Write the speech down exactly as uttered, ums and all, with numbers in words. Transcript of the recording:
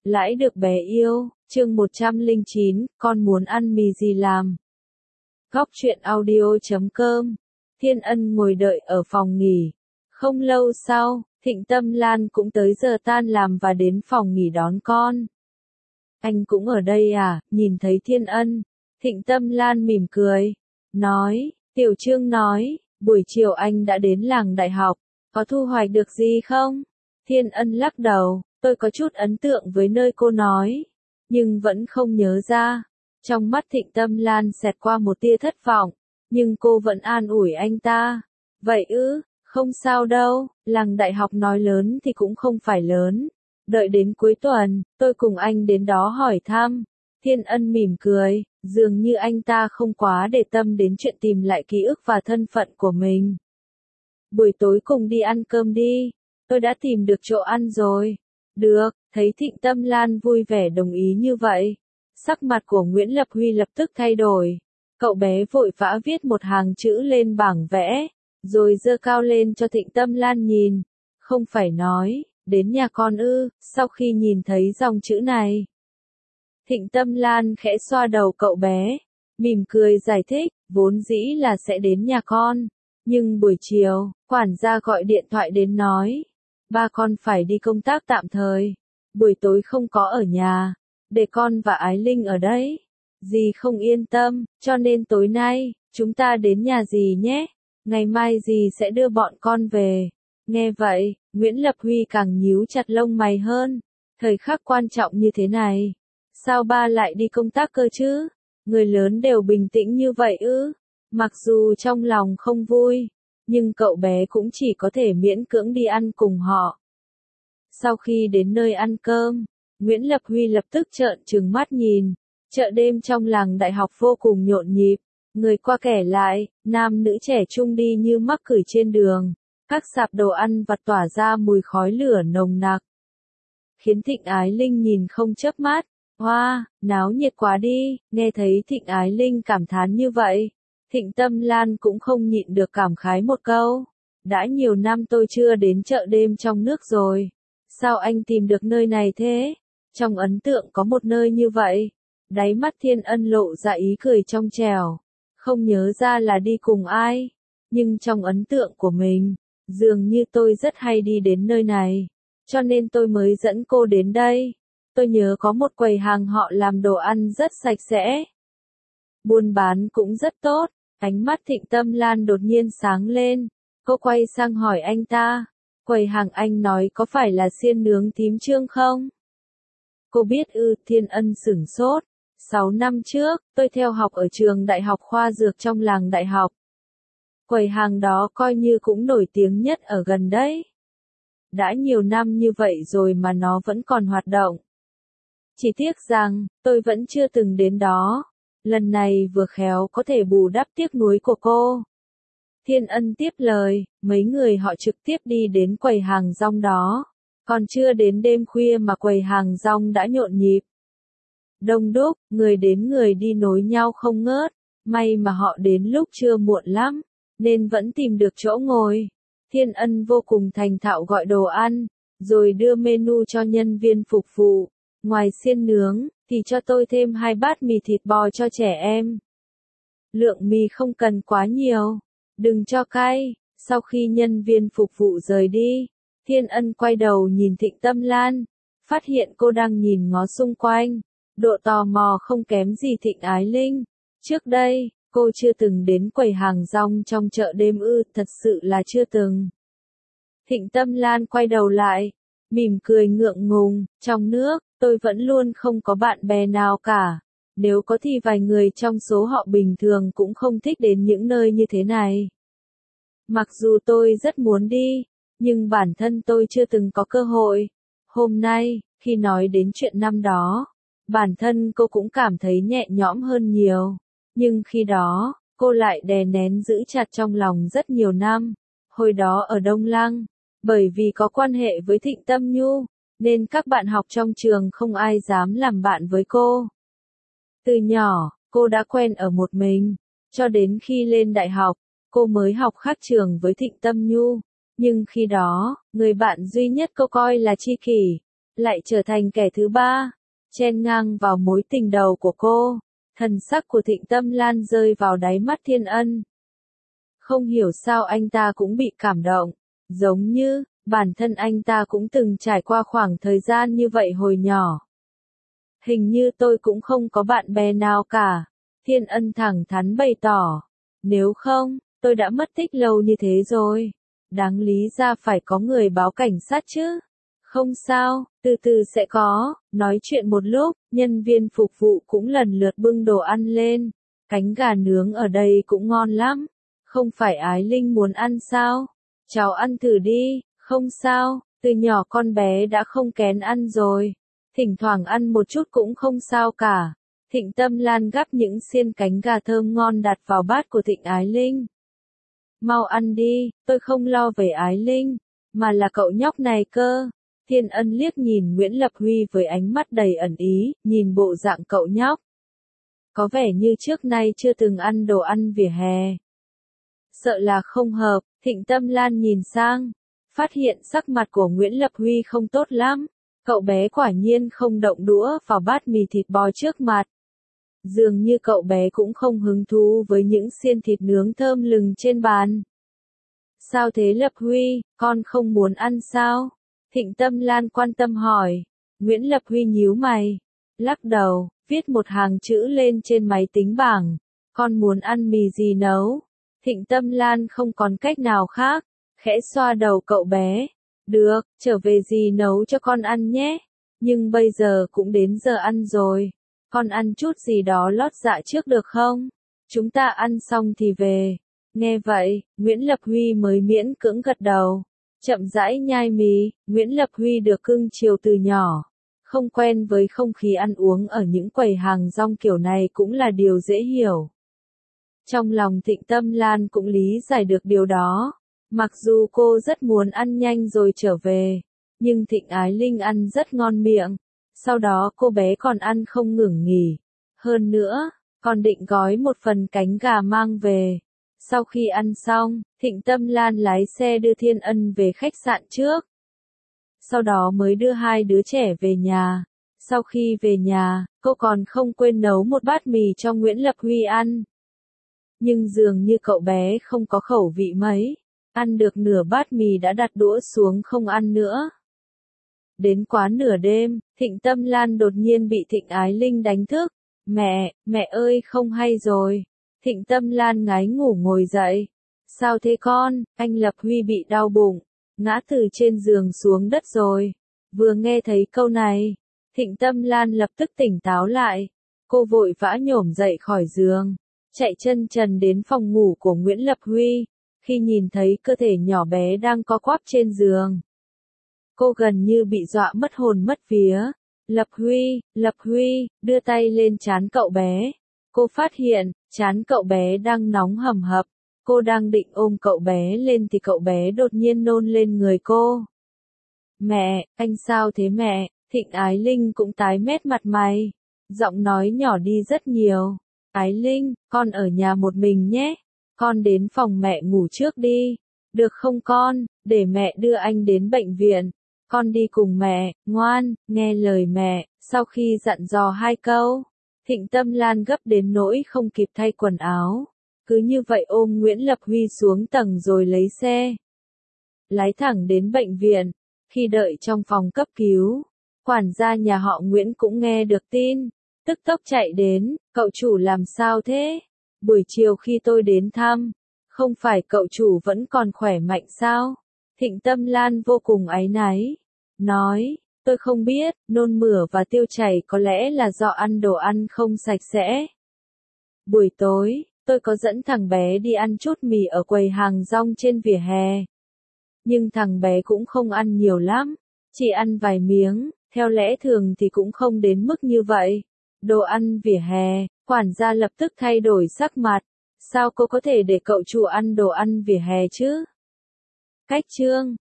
Lãi được bé yêu, chương một trăm lẻ chín, con muốn ăn mì gì làm. Góc truyện audio chấm com. Thiên Ân ngồi đợi ở phòng nghỉ. Không lâu sau, Thịnh Tâm Lan cũng tới giờ tan làm và đến phòng nghỉ đón con. Anh cũng ở đây à? Nhìn thấy Thiên Ân, Thịnh Tâm Lan mỉm cười, nói, Tiểu Trương nói, buổi chiều anh đã đến làng đại học, có thu hoạch được gì không? Thiên Ân lắc đầu, tôi có chút ấn tượng với nơi cô nói, nhưng vẫn không nhớ ra. Trong mắt Thịnh Tâm Lan xẹt qua một tia thất vọng, nhưng cô vẫn an ủi anh ta. Vậy ư, không sao đâu, làng đại học nói lớn thì cũng không phải lớn. Đợi đến cuối tuần, tôi cùng anh đến đó hỏi thăm. Thiên Ân mỉm cười, dường như anh ta không quá để tâm đến chuyện tìm lại ký ức và thân phận của mình. Buổi tối cùng đi ăn cơm đi, tôi đã tìm được chỗ ăn rồi. Được, thấy Thịnh Tâm Lan vui vẻ đồng ý như vậy. Sắc mặt của Nguyễn Lập Huy lập tức thay đổi. Cậu bé vội vã viết một hàng chữ lên bảng vẽ, rồi giơ cao lên cho Thịnh Tâm Lan nhìn. Không phải nói, đến nhà con ư, sau khi nhìn thấy dòng chữ này. Thịnh Tâm Lan khẽ xoa đầu cậu bé, mỉm cười giải thích, vốn dĩ là sẽ đến nhà con. Nhưng buổi chiều, quản gia gọi điện thoại đến nói, ba con phải đi công tác tạm thời, buổi tối không có ở nhà, để con và Ái Linh ở đấy. Dì không yên tâm, cho nên tối nay, chúng ta đến nhà dì nhé, ngày mai dì sẽ đưa bọn con về. Nghe vậy, Nguyễn Lập Huy càng nhíu chặt lông mày hơn, thời khắc quan trọng như thế này, sao ba lại đi công tác cơ chứ? Người lớn đều bình tĩnh như vậy ư? Mặc dù trong lòng không vui, nhưng cậu bé cũng chỉ có thể miễn cưỡng đi ăn cùng họ. Sau khi đến nơi ăn cơm, Nguyễn Lập Huy lập tức trợn trừng mắt nhìn, chợ đêm trong làng đại học vô cùng nhộn nhịp, người qua kẻ lại, nam nữ trẻ trung đi như mắc cửi trên đường, các sạp đồ ăn vặt tỏa ra mùi khói lửa nồng nặc. Khiến Thịnh Ái Linh nhìn không chớp mắt, hoa, wow, náo nhiệt quá đi, nghe thấy Thịnh Ái Linh cảm thán như vậy. Thịnh Tâm Lan cũng không nhịn được cảm khái một câu. Đã nhiều năm tôi chưa đến chợ đêm trong nước rồi. Sao anh tìm được nơi này thế? Trong ấn tượng có một nơi như vậy. Đáy mắt Thiên Ân lộ ra ý cười trong trẻo. Không nhớ ra là đi cùng ai. Nhưng trong ấn tượng của mình, dường như tôi rất hay đi đến nơi này. Cho nên tôi mới dẫn cô đến đây. Tôi nhớ có một quầy hàng họ làm đồ ăn rất sạch sẽ. Buôn bán cũng rất tốt. Ánh mắt Thịnh Tâm Lan đột nhiên sáng lên, cô quay sang hỏi anh ta, quầy hàng anh nói có phải là xiên nướng Thím Trương không? Cô biết ư? Thiên Ân sửng sốt, sáu năm trước, tôi theo học ở trường đại học khoa dược trong làng đại học. Quầy hàng đó coi như cũng nổi tiếng nhất ở gần đấy. Đã nhiều năm như vậy rồi mà nó vẫn còn hoạt động. Chỉ tiếc rằng, tôi vẫn chưa từng đến đó. Lần này vừa khéo có thể bù đắp tiếc nuối của cô. Thiên Ân tiếp lời, mấy người họ trực tiếp đi đến quầy hàng rong đó. Còn chưa đến đêm khuya mà quầy hàng rong đã nhộn nhịp. Đông đúc, người đến người đi nối nhau không ngớt. May mà họ đến lúc trưa muộn lắm, nên vẫn tìm được chỗ ngồi. Thiên Ân vô cùng thành thạo gọi đồ ăn, rồi đưa menu cho nhân viên phục vụ. Ngoài xiên nướng, thì cho tôi thêm hai bát mì thịt bò cho trẻ em. Lượng mì không cần quá nhiều, đừng cho cay. Sau khi nhân viên phục vụ rời đi, Thiên Ân quay đầu nhìn Thịnh Tâm Lan, phát hiện cô đang nhìn ngó xung quanh, độ tò mò không kém gì Thịnh Ái Linh. Trước đây, cô chưa từng đến quầy hàng rong trong chợ đêm ư? Thật sự là chưa từng. Thịnh Tâm Lan quay đầu lại, mỉm cười ngượng ngùng, trong nước, tôi vẫn luôn không có bạn bè nào cả. Nếu có thì vài người trong số họ bình thường cũng không thích đến những nơi như thế này. Mặc dù tôi rất muốn đi, nhưng bản thân tôi chưa từng có cơ hội. Hôm nay, khi nói đến chuyện năm đó, bản thân cô cũng cảm thấy nhẹ nhõm hơn nhiều. Nhưng khi đó, cô lại đè nén giữ chặt trong lòng rất nhiều năm. Hồi đó ở Đông Lăng, bởi vì có quan hệ với Thịnh Tâm Nhu, nên các bạn học trong trường không ai dám làm bạn với cô. Từ nhỏ, cô đã quen ở một mình, cho đến khi lên đại học, cô mới học khác trường với Thịnh Tâm Nhu. Nhưng khi đó, người bạn duy nhất cô coi là tri kỷ, lại trở thành kẻ thứ ba, chen ngang vào mối tình đầu của cô. Thần sắc của Thịnh Tâm Lan rơi vào đáy mắt Thiên Ân. Không hiểu sao anh ta cũng bị cảm động, giống như, bản thân anh ta cũng từng trải qua khoảng thời gian như vậy hồi nhỏ. Hình như tôi cũng không có bạn bè nào cả, Thiên Ân thẳng thắn bày tỏ. Nếu không, tôi đã mất tích lâu như thế rồi. Đáng lý ra phải có người báo cảnh sát chứ. Không sao, từ từ sẽ có. Nói chuyện một lúc, nhân viên phục vụ cũng lần lượt bưng đồ ăn lên. Cánh gà nướng ở đây cũng ngon lắm. Không phải Ái Linh muốn ăn sao? Cháu ăn thử đi, không sao, từ nhỏ con bé đã không kén ăn rồi. Thỉnh thoảng ăn một chút cũng không sao cả. Thịnh Tâm Lan gắp những xiên cánh gà thơm ngon đặt vào bát của Thịnh Ái Linh. Mau ăn đi, tôi không lo về Ái Linh, mà là cậu nhóc này cơ. Thiên Ân liếc nhìn Nguyễn Lập Huy với ánh mắt đầy ẩn ý, nhìn bộ dạng cậu nhóc. Có vẻ như trước nay chưa từng ăn đồ ăn vỉa hè. Sợ là không hợp, Thịnh Tâm Lan nhìn sang, phát hiện sắc mặt của Nguyễn Lập Huy không tốt lắm. Cậu bé quả nhiên không động đũa vào bát mì thịt bò trước mặt. Dường như cậu bé cũng không hứng thú với những xiên thịt nướng thơm lừng trên bàn. Sao thế Lập Huy, con không muốn ăn sao? Thịnh Tâm Lan quan tâm hỏi. Nguyễn Lập Huy nhíu mày, lắc đầu, viết một hàng chữ lên trên máy tính bảng. Con muốn ăn mì gì nấu? Thịnh Tâm Lan không còn cách nào khác, khẽ xoa đầu cậu bé. Được, trở về dì nấu cho con ăn nhé. Nhưng bây giờ cũng đến giờ ăn rồi. Con ăn chút gì đó lót dạ trước được không? Chúng ta ăn xong thì về. Nghe vậy, Nguyễn Lập Huy mới miễn cưỡng gật đầu. Chậm rãi nhai mì, Nguyễn Lập Huy được cưng chiều từ nhỏ. Không quen với không khí ăn uống ở những quầy hàng rong kiểu này cũng là điều dễ hiểu. Trong lòng Thịnh Tâm Lan cũng lý giải được điều đó. Mặc dù cô rất muốn ăn nhanh rồi trở về, nhưng Thịnh Ái Linh ăn rất ngon miệng. Sau đó cô bé còn ăn không ngừng nghỉ. Hơn nữa, còn định gói một phần cánh gà mang về. Sau khi ăn xong, Thịnh Tâm Lan lái xe đưa Thiên Ân về khách sạn trước. Sau đó mới đưa hai đứa trẻ về nhà. Sau khi về nhà, cô còn không quên nấu một bát mì cho Nguyễn Lập Huy ăn. Nhưng dường như cậu bé không có khẩu vị mấy. Ăn được nửa bát mì đã đặt đũa xuống không ăn nữa. Đến quá nửa đêm, Thịnh Tâm Lan đột nhiên bị Thịnh Ái Linh đánh thức. Mẹ, mẹ ơi không hay rồi. Thịnh Tâm Lan ngái ngủ ngồi dậy. Sao thế con, anh Lập Huy bị đau bụng, ngã từ trên giường xuống đất rồi. Vừa nghe thấy câu này, Thịnh Tâm Lan lập tức tỉnh táo lại. Cô vội vã nhổm dậy khỏi giường, chạy chân trần đến phòng ngủ của Nguyễn Lập Huy. Khi nhìn thấy cơ thể nhỏ bé đang co quắp trên giường, cô gần như bị dọa mất hồn mất vía. Lập Huy, Lập Huy, đưa tay lên trán cậu bé. Cô phát hiện, trán cậu bé đang nóng hầm hập. Cô đang định ôm cậu bé lên thì cậu bé đột nhiên nôn lên người cô. Mẹ, anh sao thế mẹ? Thịnh Ái Linh cũng tái mét mặt mày. Giọng nói nhỏ đi rất nhiều. Ái Linh, con ở nhà một mình nhé. Con đến phòng mẹ ngủ trước đi. Được không con, để mẹ đưa anh đến bệnh viện. Con đi cùng mẹ, ngoan, nghe lời mẹ. Sau khi dặn dò hai câu, Thịnh Tâm Lan gấp đến nỗi không kịp thay quần áo. Cứ như vậy ôm Nguyễn Lập Huy xuống tầng rồi lấy xe. Lái thẳng đến bệnh viện. Khi đợi trong phòng cấp cứu, quản gia nhà họ Nguyễn cũng nghe được tin. Tức tốc chạy đến, cậu chủ làm sao thế? Buổi chiều khi tôi đến thăm, không phải cậu chủ vẫn còn khỏe mạnh sao? Thịnh Tâm Lan vô cùng áy náy. Nói, tôi không biết, nôn mửa và tiêu chảy có lẽ là do ăn đồ ăn không sạch sẽ. Buổi tối, tôi có dẫn thằng bé đi ăn chút mì ở quầy hàng rong trên vỉa hè. Nhưng thằng bé cũng không ăn nhiều lắm, chỉ ăn vài miếng, theo lẽ thường thì cũng không đến mức như vậy. Đồ ăn vỉa hè, quản gia lập tức thay đổi sắc mặt. Sao cô có thể để cậu chủ ăn đồ ăn vỉa hè chứ? Cách chương